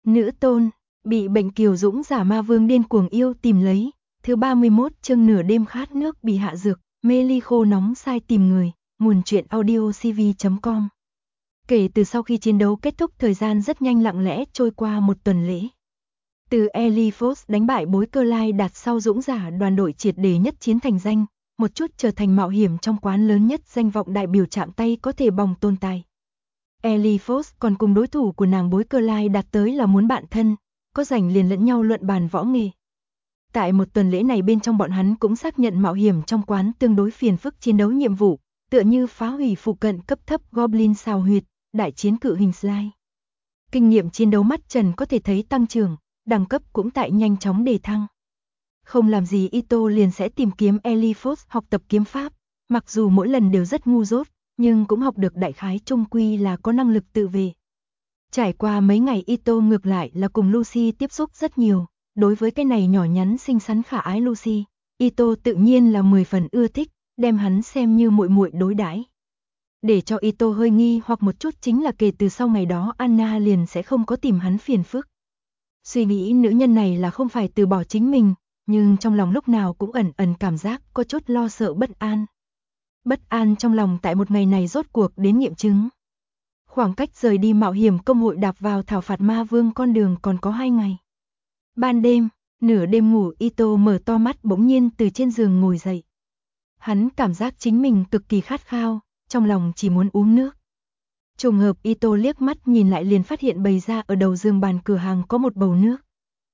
Nữ tôn, bị bệnh kiều dũng giả ma vương điên cuồng yêu tìm lấy. Thứ 31 chương nửa đêm khát nước bị hạ dược, mê ly khô nóng sai tìm người, nguồn truyện audio cv.com. Kể từ sau khi chiến đấu kết thúc, thời gian rất nhanh lặng lẽ trôi qua một tuần lễ. Từ Elifos đánh bại bối Cơ Lai Đạt sau dũng giả đoàn đội triệt để nhất chiến thành danh, một chút trở thành mạo hiểm trong quán lớn nhất, danh vọng đại biểu chạm tay có thể bòng tồn tại. Elifos còn cùng đối thủ của nàng bối Cơ Lai Đạt tới là muốn bạn thân, có rảnh liền lẫn nhau luận bàn võ nghề. Tại một tuần lễ này bên trong bọn hắn cũng xác nhận mạo hiểm trong quán tương đối phiền phức chiến đấu nhiệm vụ, tựa như phá hủy phụ cận cấp thấp Goblin xào huyệt, đại chiến cự hình Slime. Kinh nghiệm chiến đấu mắt trần có thể thấy tăng trưởng, đẳng cấp cũng tại nhanh chóng đề thăng. Không làm gì Ito liền sẽ tìm kiếm Elifos học tập kiếm pháp, mặc dù mỗi lần đều rất ngu dốt, nhưng cũng học được đại khái, chung quy là có năng lực tự vệ. Trải qua mấy ngày Ito ngược lại là cùng Lucy tiếp xúc rất nhiều, đối với cái này nhỏ nhắn xinh xắn khả ái Lucy, Ito tự nhiên là 10 phần ưa thích, đem hắn xem như muội muội đối đãi. Để cho Ito hơi nghi hoặc một chút chính là kể từ sau ngày đó Anna liền sẽ không có tìm hắn phiền phức. Suy nghĩ nữ nhân này là không phải từ bỏ chính mình, nhưng trong lòng lúc nào cũng ẩn ẩn cảm giác có chút lo sợ bất an. Bất an trong lòng tại một ngày này rốt cuộc đến nghiệm chứng. Khoảng cách rời đi mạo hiểm công hội đạp vào thảo phạt ma vương con đường còn có 2 ngày. Ban đêm, nửa đêm ngủ, Ito mở to mắt bỗng nhiên từ trên giường ngồi dậy. Hắn cảm giác chính mình cực kỳ khát khao, trong lòng chỉ muốn uống nước. Trùng hợp Ito liếc mắt nhìn lại liền phát hiện bày ra ở đầu giường bàn cửa hàng có một bầu nước.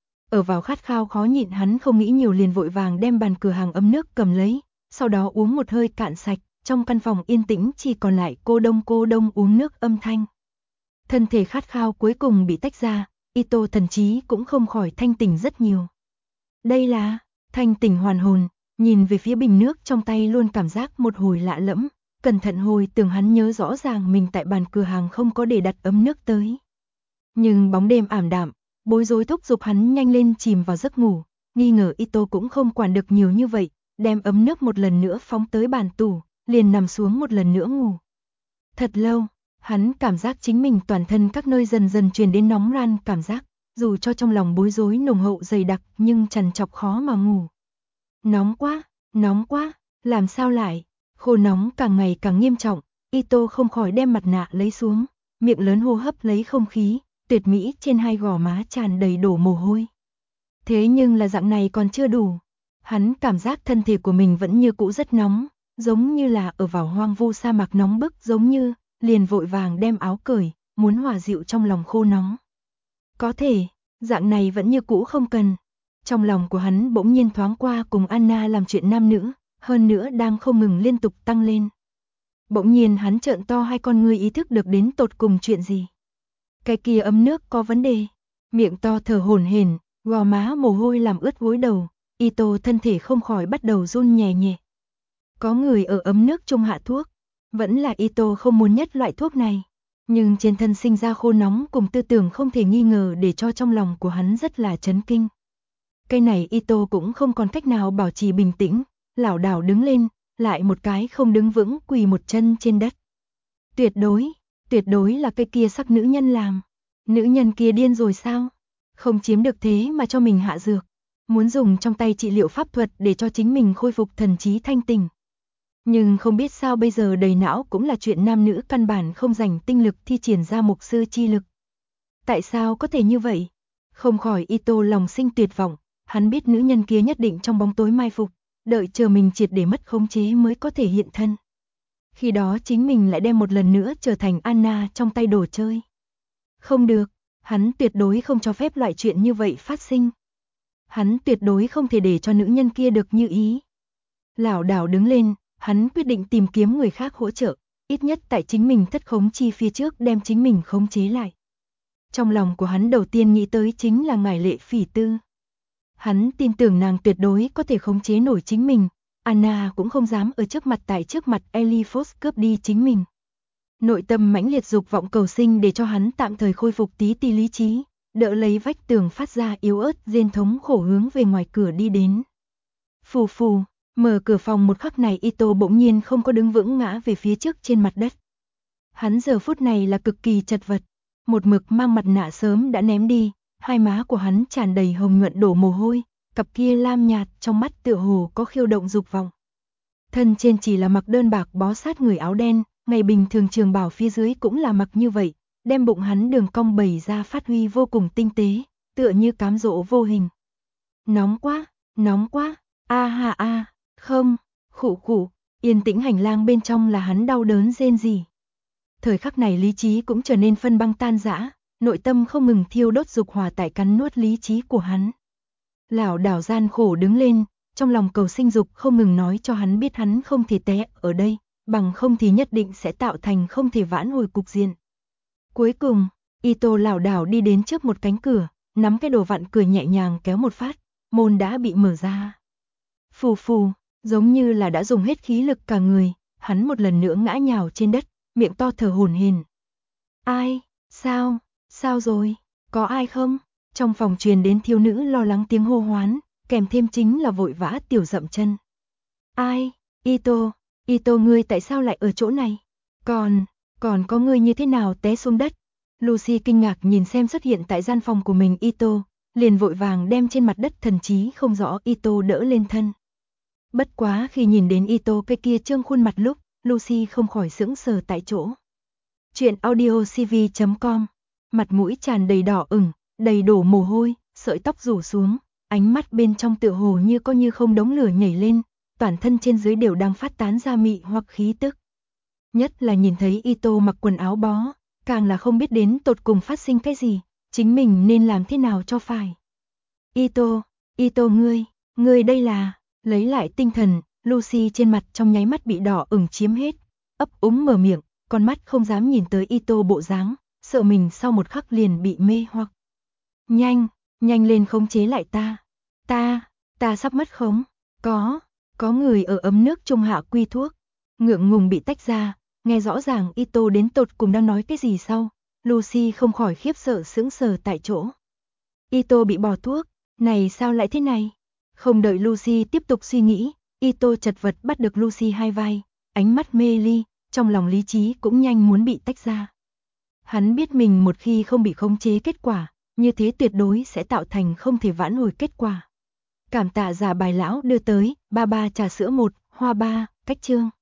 Ở vào khát khao khó nhịn, hắn không nghĩ nhiều liền vội vàng đem bàn cửa hàng ấm nước cầm lấy, sau đó uống một hơi cạn sạch, trong căn phòng yên tĩnh chỉ còn lại cô đông uống nước âm thanh. Thân thể khát khao cuối cùng bị tách ra, Ito thần trí cũng không khỏi thanh tỉnh rất nhiều. Đây là thanh tỉnh hoàn hồn, nhìn về phía bình nước trong tay luôn cảm giác một hồi lạ lẫm, cẩn thận hồi tưởng hắn nhớ rõ ràng mình tại bàn cửa hàng không có để đặt ấm nước tới. Nhưng bóng đêm ảm đạm, bối rối thúc giục hắn nhanh lên chìm vào giấc ngủ, nghi ngờ Ito cũng không quản được nhiều như vậy, đem ấm nước một lần nữa phóng tới bàn tủ, liền nằm xuống một lần nữa ngủ. Thật lâu, hắn cảm giác chính mình toàn thân các nơi dần dần truyền đến nóng ran cảm giác, dù cho trong lòng bối rối nồng hậu dày đặc nhưng trằn trọc khó mà ngủ. Nóng quá, làm sao lại? Khô nóng càng ngày càng nghiêm trọng, Ito không khỏi đem mặt nạ lấy xuống, miệng lớn hô hấp lấy không khí, tuyệt mỹ trên hai gò má tràn đầy đổ mồ hôi. Thế nhưng là dạng này còn chưa đủ, hắn cảm giác thân thể của mình vẫn như cũ rất nóng, giống như là ở vào hoang vu sa mạc nóng bức, giống như liền vội vàng đem áo cởi, muốn hòa dịu trong lòng khô nóng. Có thể, dạng này vẫn như cũ không cần. Trong lòng của hắn bỗng nhiên thoáng qua cùng Anna làm chuyện nam nữ, hơn nữa đang không ngừng liên tục tăng lên. Bỗng nhiên hắn trợn to hai con ngươi, ý thức được đến tột cùng chuyện gì. Cái kia ấm nước có vấn đề, miệng to thở hổn hển, gò má mồ hôi làm ướt gối đầu, Ito thân thể không khỏi bắt đầu run nhẹ nhẹ. Có người ở ấm nước chung hạ thuốc, vẫn là Ito không muốn nhất loại thuốc này, nhưng trên thân sinh ra khô nóng cùng tư tưởng không thể nghi ngờ để cho trong lòng của hắn rất là chấn kinh. Cái này Ito cũng không còn cách nào bảo trì bình tĩnh, lảo đảo đứng lên, lại một cái không đứng vững quỳ một chân trên đất. Tuyệt đối là cái kia sắc nữ nhân làm. Nữ nhân kia điên rồi sao? Không chiếm được thế mà cho mình hạ dược, muốn dùng trong tay trị liệu pháp thuật để cho chính mình khôi phục thần trí thanh tỉnh. Nhưng không biết sao bây giờ đầy não cũng là chuyện nam nữ, căn bản không dành tinh lực thi triển ra mục sư chi lực. Tại sao có thể như vậy? Không khỏi Ito lòng sinh tuyệt vọng, hắn biết nữ nhân kia nhất định trong bóng tối mai phục, đợi chờ mình triệt để mất khống chế mới có thể hiện thân. Khi đó chính mình lại đem một lần nữa trở thành Anna trong tay đồ chơi. Không được, hắn tuyệt đối không cho phép loại chuyện như vậy phát sinh. Hắn tuyệt đối không thể để cho nữ nhân kia được như ý. Lảo đảo đứng lên, hắn quyết định tìm kiếm người khác hỗ trợ, ít nhất tại chính mình thất khống chi phía trước đem chính mình khống chế lại. Trong lòng của hắn đầu tiên nghĩ tới chính là ngải Lệ Phỉ Tư. Hắn tin tưởng nàng tuyệt đối có thể khống chế nổi chính mình, Anna cũng không dám ở trước mặt Elifos cướp đi chính mình. Nội tâm mãnh liệt dục vọng cầu sinh để cho hắn tạm thời khôi phục tí ti lý trí, đỡ lấy vách tường phát ra yếu ớt rên thống khổ hướng về ngoài cửa đi đến. Phù phù, mở cửa phòng một khắc này Ito bỗng nhiên không có đứng vững, ngã về phía trước trên mặt đất. Hắn giờ phút này là cực kỳ chật vật, một mực mang mặt nạ sớm đã ném đi, Hai má của hắn tràn đầy hồng nhuận đổ mồ hôi, cặp kia lam nhạt trong mắt tựa hồ có khiêu động dục vọng. Thân trên chỉ là mặc đơn bạc bó sát người áo đen, ngày bình thường trường bào phía dưới cũng là mặc như vậy, đem bụng hắn đường cong bày ra phát huy vô cùng tinh tế, tựa như cám dỗ vô hình. Nóng quá, a ha a, không, khụ khụ, yên tĩnh hành lang bên trong là hắn đau đớn rên rỉ. Thời khắc này lý trí cũng trở nên phân băng tan rã, nội tâm không ngừng thiêu đốt dục hỏa tại cắn nuốt lý trí của hắn. Lảo đảo gian khổ đứng lên, trong lòng cầu sinh dục không ngừng nói cho hắn biết hắn không thể té ở đây, bằng không thì nhất định sẽ tạo thành không thể vãn hồi cục diện. Cuối cùng, Ito lảo đảo đi đến trước một cánh cửa, nắm cái đồ vặn cười nhẹ nhàng kéo một phát, môn đã bị mở ra. Phù phù, giống như là đã dùng hết khí lực cả người, hắn một lần nữa ngã nhào trên đất, miệng to thở hổn hển. Ai, sao rồi, có ai không? Trong phòng truyền đến thiếu nữ lo lắng tiếng hô hoán, kèm thêm chính là vội vã tiểu dậm chân. Ai, Ito ngươi tại sao lại ở chỗ này? Còn có ngươi như thế nào té xuống đất? Lucy kinh ngạc nhìn xem xuất hiện tại gian phòng của mình Ito, liền vội vàng đem trên mặt đất thần trí không rõ Ito đỡ lên thân. Bất quá khi nhìn đến Ito cái kia trương khuôn mặt lúc, Lucy không khỏi sững sờ tại chỗ. Chuyện audiocv.com, mặt mũi tràn đầy đỏ ửng, đầy đổ mồ hôi, sợi tóc rủ xuống, ánh mắt bên trong tựa hồ như có như không đống lửa nhảy lên, toàn thân trên dưới đều đang phát tán ra mị hoặc khí tức. Nhất là nhìn thấy Ito mặc quần áo bó, càng là không biết đến tột cùng phát sinh cái gì, chính mình nên làm thế nào cho phải. Ito ngươi đây là, lấy lại tinh thần, Lucy trên mặt trong nháy mắt bị đỏ ửng chiếm hết, ấp úng mở miệng, con mắt không dám nhìn tới Ito bộ dáng, sợ mình sau một khắc liền bị mê hoặc. Nhanh lên khống chế lại ta sắp mất khống, có người ở ấm nước trung hạ quy thuốc, ngượng ngùng bị tách ra, nghe rõ ràng Ito đến tột cùng đang nói cái gì sau, Lucy không khỏi khiếp sợ sững sờ tại chỗ. Ito bị bỏ thuốc, này sao lại thế này? Không đợi Lucy tiếp tục suy nghĩ, Ito chật vật bắt được Lucy hai vai, ánh mắt mê ly, trong lòng lý trí cũng nhanh muốn bị tách ra. Hắn biết mình một khi không bị khống chế kết quả, như thế tuyệt đối sẽ tạo thành không thể vãn hồi kết quả. Cảm tạ giả bài lão đưa tới, 33 trà sữa 1, hoa 3, cách chương.